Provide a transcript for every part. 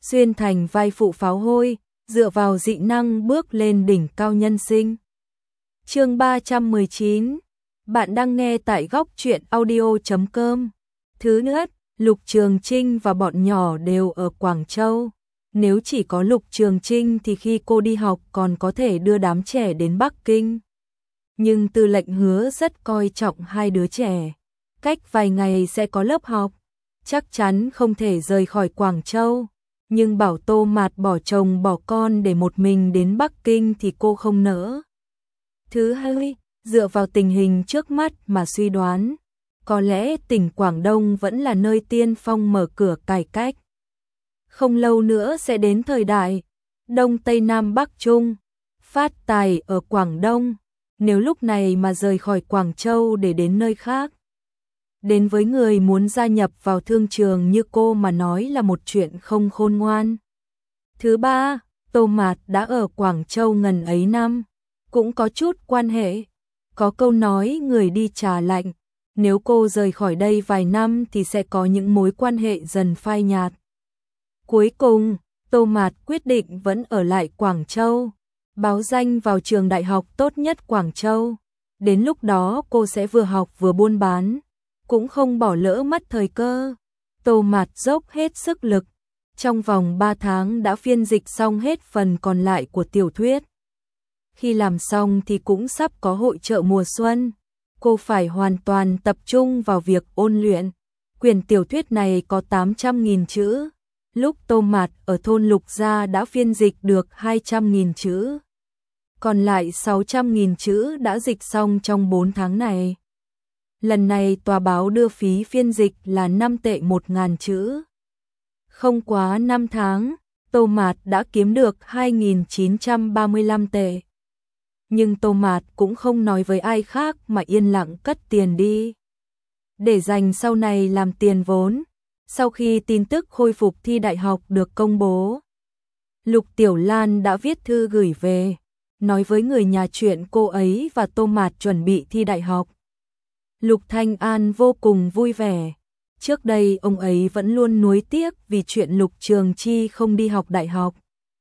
xuyên thành vai phụ pháo hôi, dựa vào dị năng bước lên đỉnh cao nhân sinh. Chương 319. Bạn đang nghe tại góc truyện audio.com. Thứ nhất, Lục Trường Trinh và bọn nhỏ đều ở Quảng Châu. Nếu chỉ có Lục Trường Trinh thì khi cô đi học còn có thể đưa đám trẻ đến Bắc Kinh. Nhưng Tư lệnh Hứa rất coi trọng hai đứa trẻ. Cách vài ngày sẽ có lớp học, chắc chắn không thể rời khỏi Quảng Châu. Nhưng bảo Tô Mạt bỏ chồng bỏ con để một mình đến Bắc Kinh thì cô không nỡ. Thứ hai, dựa vào tình hình trước mắt mà suy đoán, có lẽ tỉnh Quảng Đông vẫn là nơi tiên phong mở cửa cải cách. Không lâu nữa sẽ đến thời đại Đông Tây Nam Bắc Trung, phát tài ở Quảng Đông. Nếu lúc này mà rời khỏi Quảng Châu để đến nơi khác, đến với người muốn gia nhập vào thương trường như cô mà nói là một chuyện không khôn ngoan. Thứ ba, Tô Mạt đã ở Quảng Châu ngần ấy năm, cũng có chút quan hệ. Có câu nói người đi trà lạnh, nếu cô rời khỏi đây vài năm thì sẽ có những mối quan hệ dần phai nhạt. Cuối cùng, Tô Mạt quyết định vẫn ở lại Quảng Châu, báo danh vào trường đại học tốt nhất Quảng Châu. Đến lúc đó cô sẽ vừa học vừa buôn bán, cũng không bỏ lỡ mất thời cơ. Tô Mạt dốc hết sức lực, trong vòng 3 tháng đã phiên dịch xong hết phần còn lại của tiểu thuyết. Khi làm xong thì cũng sắp có hội chợ mùa xuân, cô phải hoàn toàn tập trung vào việc ôn luyện. Quyển tiểu thuyết này có 800.000 chữ, lúc Tô Mạt ở thôn Lục Gia đã phiên dịch được 200.000 chữ. Còn lại 600.000 chữ đã dịch xong trong 4 tháng này. Lần này tòa báo đưa phí phiên dịch là 5 tệ 1.000 chữ. Không quá 5 tháng, Tô Mạt đã kiếm được 2.935 tệ. Nhưng Tô Mạt cũng không nói với ai khác mà yên lặng cất tiền đi, để dành sau này làm tiền vốn. Sau khi tin tức khôi phục thi đại học được công bố, Lục Tiểu Lan đã viết thư gửi về, nói với người nhà chuyện cô ấy và Tô Mạt chuẩn bị thi đại học. Lục Thanh An vô cùng vui vẻ. Trước đây ông ấy vẫn luôn nuối tiếc vì chuyện Lục Trường Chi không đi học đại học.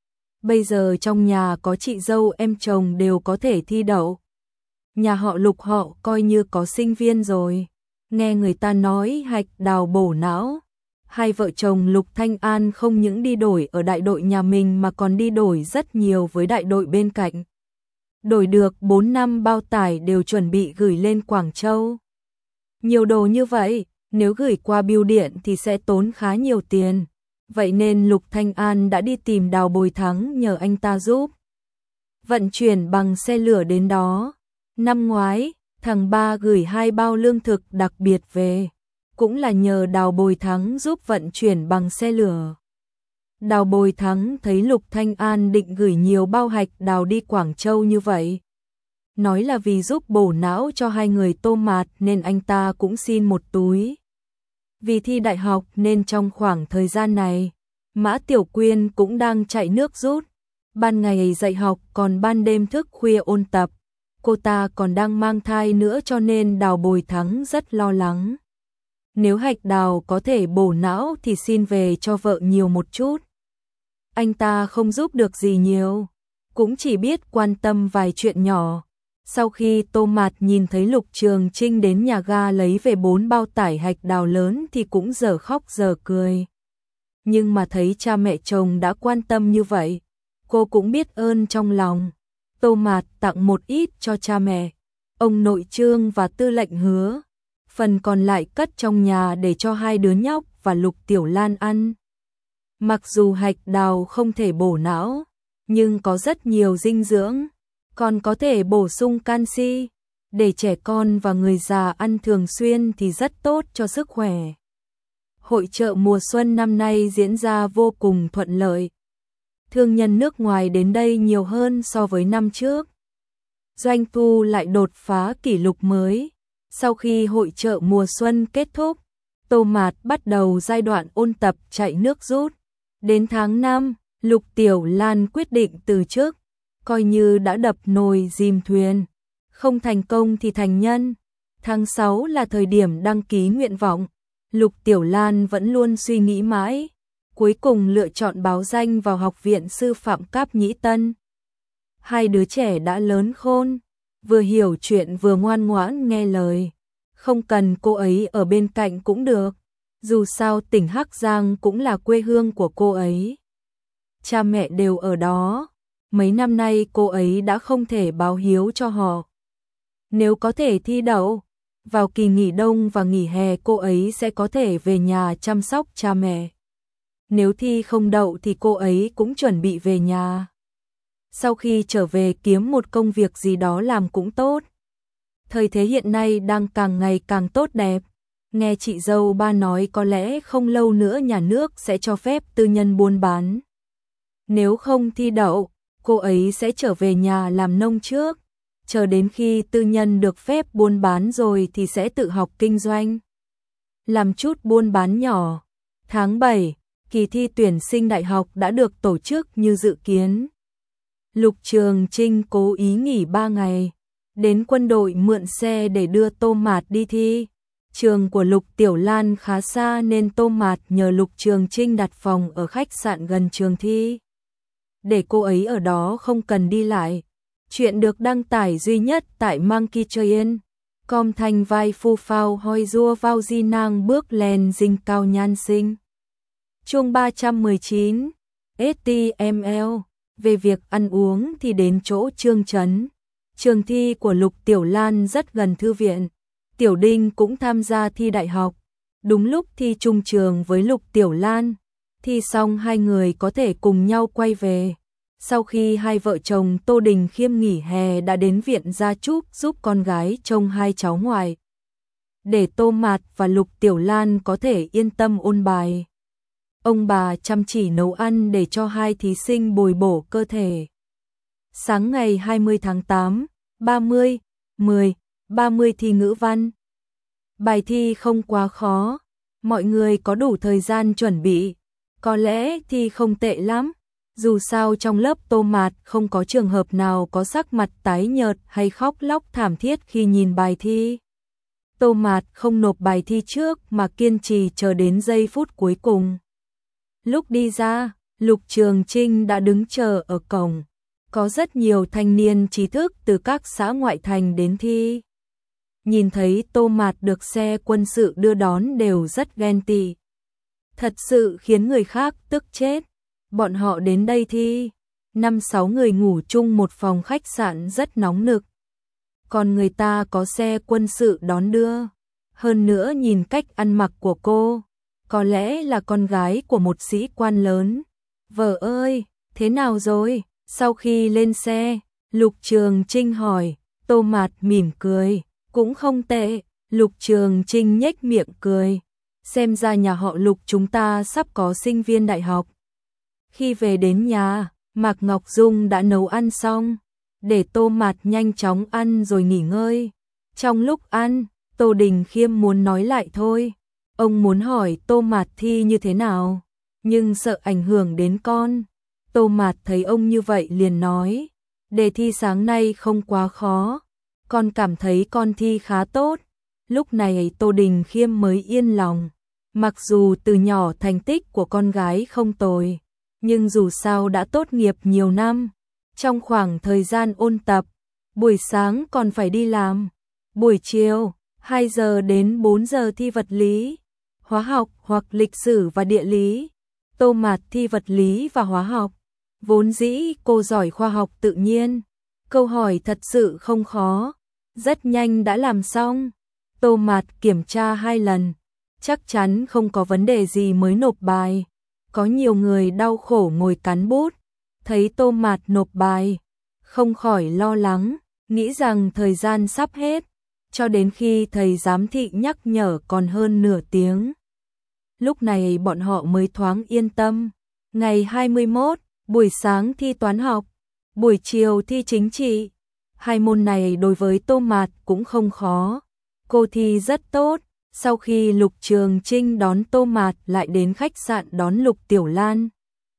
Bây giờ trong nhà có chị dâu em chồng đều có thể thi đậu. Nhà họ Lục họ coi như có sinh viên rồi. Nghe người ta nói hạch đào bổ não, hai vợ chồng Lục Thanh An không những đi đổi ở đại đội nhà mình mà còn đi đổi rất nhiều với đại đội bên cạnh. Đổi được 4 năm bao tải đều chuẩn bị gửi lên Quảng Châu. Nhiều đồ như vậy, nếu gửi qua bưu điện thì sẽ tốn khá nhiều tiền. Vậy nên Lục Thanh An đã đi tìm Đào Bồi Thắng nhờ anh ta giúp vận chuyển bằng xe lửa đến đó. Năm ngoái, thằng Ba gửi 2 bao lương thực đặc biệt về, cũng là nhờ Đào Bồi Thắng giúp vận chuyển bằng xe lửa. Đào Bồi Thắng thấy Lục Thanh An định gửi nhiều bao hạch đào đi Quảng Châu như vậy, nói là vì giúp bổ não cho hai người Tô Mạt nên anh ta cũng xin một túi. Vì thi đại học nên trong khoảng thời gian này, Mã Tiểu Quyên cũng đang chạy nước rút. Ban ngày dạy học còn ban đêm thức khuya ôn tập. Cô ta còn đang mang thai nữa cho nên Đào Bồi Thắng rất lo lắng. Nếu hạch đào có thể bổ não thì xin về cho vợ nhiều một chút. Anh ta không giúp được gì nhiều, cũng chỉ biết quan tâm vài chuyện nhỏ. Sau khi Tô Mạt nhìn thấy Lục Trường Trinh đến nhà ga lấy về 4 bao tải hạch đào lớn thì cũng dở khóc dở cười. Nhưng mà thấy cha mẹ chồng đã quan tâm như vậy, cô cũng biết ơn trong lòng. Tô Mạt tặng một ít cho cha mẹ, ông nội Trương và Tư lệnh Hứa. Phần còn lại cất trong nhà để cho hai đứa nhóc và Lục Tiểu Lan ăn. Mặc dù hạch đào không thể bổ não, nhưng có rất nhiều dinh dưỡng, còn có thể bổ sung canxi, để trẻ con và người già ăn thường xuyên thì rất tốt cho sức khỏe. Hội chợ mùa xuân năm nay diễn ra vô cùng thuận lợi. Thương nhân nước ngoài đến đây nhiều hơn so với năm trước. Doanh thu lại đột phá kỷ lục mới. Sau khi hội chợ mùa xuân kết thúc, Tô Mạt bắt đầu giai đoạn ôn tập chạy nước rút. Đến tháng 5, Lục Tiểu Lan quyết định từ chức, coi như đã đập nồi dìm thuyền. Không thành công thì thành nhân. Tháng 6 là thời điểm đăng ký nguyện vọng. Lục Tiểu Lan vẫn luôn suy nghĩ mãi. cuối cùng lựa chọn báo danh vào Học viện Sư phạm Cáp Nhĩ Tân. Hai đứa trẻ đã lớn khôn, vừa hiểu chuyện vừa ngoan ngoãn nghe lời. Không cần cô ấy ở bên cạnh cũng được, dù sao tỉnh Hắc Giang cũng là quê hương của cô ấy. Cha mẹ đều ở đó, mấy năm nay cô ấy đã không thể báo hiếu cho họ. Nếu có thể thi đậu, vào kỳ nghỉ đông và nghỉ hè cô ấy sẽ có thể về nhà chăm sóc cha mẹ. Nếu thi không đậu thì cô ấy cũng chuẩn bị về nhà. Sau khi trở về kiếm một công việc gì đó làm cũng tốt. Thời thế hiện nay đang càng ngày càng tốt đẹp. Nghe chị dâu ba nói có lẽ không lâu nữa nhà nước sẽ cho phép tư nhân buôn bán. Nếu không thi đậu, cô ấy sẽ trở về nhà làm nông trước. Chờ đến khi tư nhân được phép buôn bán rồi thì sẽ tự học kinh doanh. Làm chút buôn bán nhỏ. Tháng 7, kỳ thi tuyển sinh đại học đã được tổ chức như dự kiến. Lục Trường Trinh cố ý nghỉ 3 ngày. Đến quân đội mượn xe để đưa Tô Mạt đi thi. Trường của Lục Tiểu Lan khá xa nên Tô Mạt nhờ Lục Trường Trinh đặt phòng ở khách sạn gần trường thi. Để cô ấy ở đó không cần đi lại. Chuyện được đăng tải duy nhất tại Monkey Train. Com thành vai phu phao hoi rua vào di nang bước lên dinh cao nhan sinh. Chương 319 STML. Về việc ăn uống thì đến chỗ Trương Trấn. Trường thi của Lục Tiểu Lan rất gần thư viện. Tiểu Đinh cũng tham gia thi đại học. Đúng lúc thi chung trường với Lục Tiểu Lan. Thi xong hai người có thể cùng nhau quay về. Sau khi hai vợ chồng Tô Đình Khiêm nghỉ hè đã đến viện Gia Trúc giúp con gái trông hai cháu ngoại. Để Tô Mạt và Lục Tiểu Lan có thể yên tâm ôn bài. Ông bà chăm chỉ nấu ăn để cho hai thí sinh bồi bổ cơ thể. Sáng ngày 20 tháng 8, 30, 10, 30 thi ngữ văn. Bài thi không quá khó, mọi người có đủ thời gian chuẩn bị. Có lẽ thi không tệ lắm, dù sao trong lớp Tô Mạt không có trường hợp nào có sắc mặt tái nhợt hay khóc lóc thảm thiết khi nhìn bài thi. Tô Mạt không nộp bài thi trước mà kiên trì chờ đến giây phút cuối cùng. Lúc đi ra, Lục Trường Trinh đã đứng chờ ở cổng. Có rất nhiều thanh niên trí thức từ các xã ngoại thành đến thi. Nhìn thấy Tô Mạt được xe quân sự đưa đón đều rất ghen tị. Thật sự khiến người khác tức chết. Bọn họ đến đây thi, 5-6 người ngủ chung một phòng khách sạn rất nóng nực. Còn người ta có xe quân sự đón đưa. Hơn nữa nhìn cách ăn mặc của cô, có lẽ là con gái của một sĩ quan lớn. Vợ ơi, thế nào rồi? Sau khi lên xe, Lục Trường Trinh hỏi. Tô Mạt mỉm cười, cũng không tệ. Lục Trường Trinh nhếch miệng cười. Xem ra nhà họ Lục chúng ta sắp có sinh viên đại học. Khi về đến nhà, Mạc Ngọc Dung đã nấu ăn xong, để Tô Mạt nhanh chóng ăn rồi nghỉ ngơi. Trong lúc ăn, Tô Đình Khiêm muốn nói lại thôi. Ông muốn hỏi Tô Mạt thi như thế nào, nhưng sợ ảnh hưởng đến con. Tô Mạt thấy ông như vậy liền nói, đề thi sáng nay không quá khó, con cảm thấy con thi khá tốt. Lúc này Tô Đình Khiêm mới yên lòng. Mặc dù từ nhỏ thành tích của con gái không tồi, nhưng dù sao đã tốt nghiệp nhiều năm. Trong khoảng thời gian ôn tập, buổi sáng còn phải đi làm. Buổi chiều, 2 giờ đến 4 giờ thi vật lý, hóa học hoặc lịch sử và địa lý. Tô Mạt thi vật lý và hóa học. Vốn dĩ cô giỏi khoa học tự nhiên. Câu hỏi thật sự không khó. Rất nhanh đã làm xong. Tô Mạt kiểm tra 2 lần. Chắc chắn không có vấn đề gì mới nộp bài. Có nhiều người đau khổ ngồi cắn bút. Thấy Tô Mạt nộp bài, không khỏi lo lắng, nghĩ rằng thời gian sắp hết. Cho đến khi thầy giám thị nhắc nhở còn hơn nửa tiếng. Lúc này bọn họ mới thoáng yên tâm. Ngày 21, buổi sáng thi toán học, buổi chiều thi chính trị. 2 môn này đối với Tô Mạt cũng không khó. Cô thi rất tốt. Sau khi Lục Trường Trinh đón Tô Mạt lại đến khách sạn đón Lục Tiểu Lan.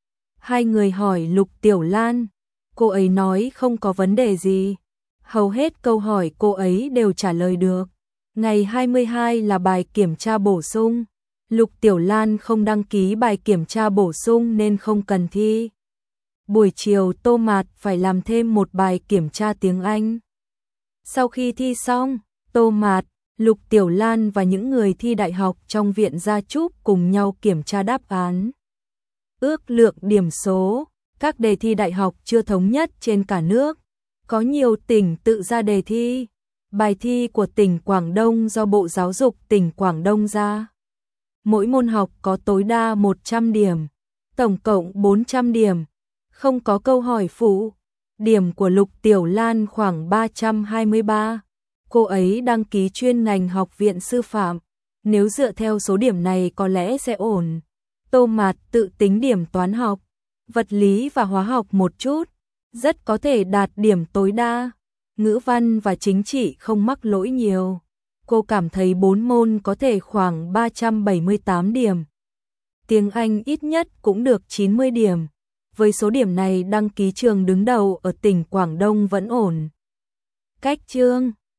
Hai người hỏi Lục Tiểu Lan, cô ấy nói không có vấn đề gì. Hầu hết câu hỏi cô ấy đều trả lời được. Ngày 22 là bài kiểm tra bổ sung. Lục Tiểu Lan không đăng ký bài kiểm tra bổ sung nên không cần thi. Buổi chiều Tô Mạt phải làm thêm một bài kiểm tra tiếng Anh. Sau khi thi xong, Tô Mạt, Lục Tiểu Lan và những người thi đại học trong viện Gia Trúc cùng nhau kiểm tra đáp án. Ước lượng điểm số, các đề thi đại học chưa thống nhất trên cả nước. Có nhiều tỉnh tự ra đề thi. Bài thi của tỉnh Quảng Đông do Bộ Giáo dục tỉnh Quảng Đông ra. Mỗi môn học có tối đa 100 điểm, tổng cộng 400 điểm, không có câu hỏi phụ. Điểm của Lục Tiểu Lan khoảng 323. Cô ấy đăng ký chuyên ngành Học viện Sư phạm, nếu dựa theo số điểm này có lẽ sẽ ổn. Tô Mạt tự tính điểm toán học, vật lý và hóa học một chút, rất có thể đạt điểm tối đa. Ngữ văn và chính trị không mắc lỗi nhiều. Cô cảm thấy 4 môn có thể khoảng 378 điểm. Tiếng Anh ít nhất cũng được 90 điểm. Với số điểm này đăng ký trường đứng đầu ở tỉnh Quảng Đông vẫn ổn. Cách chương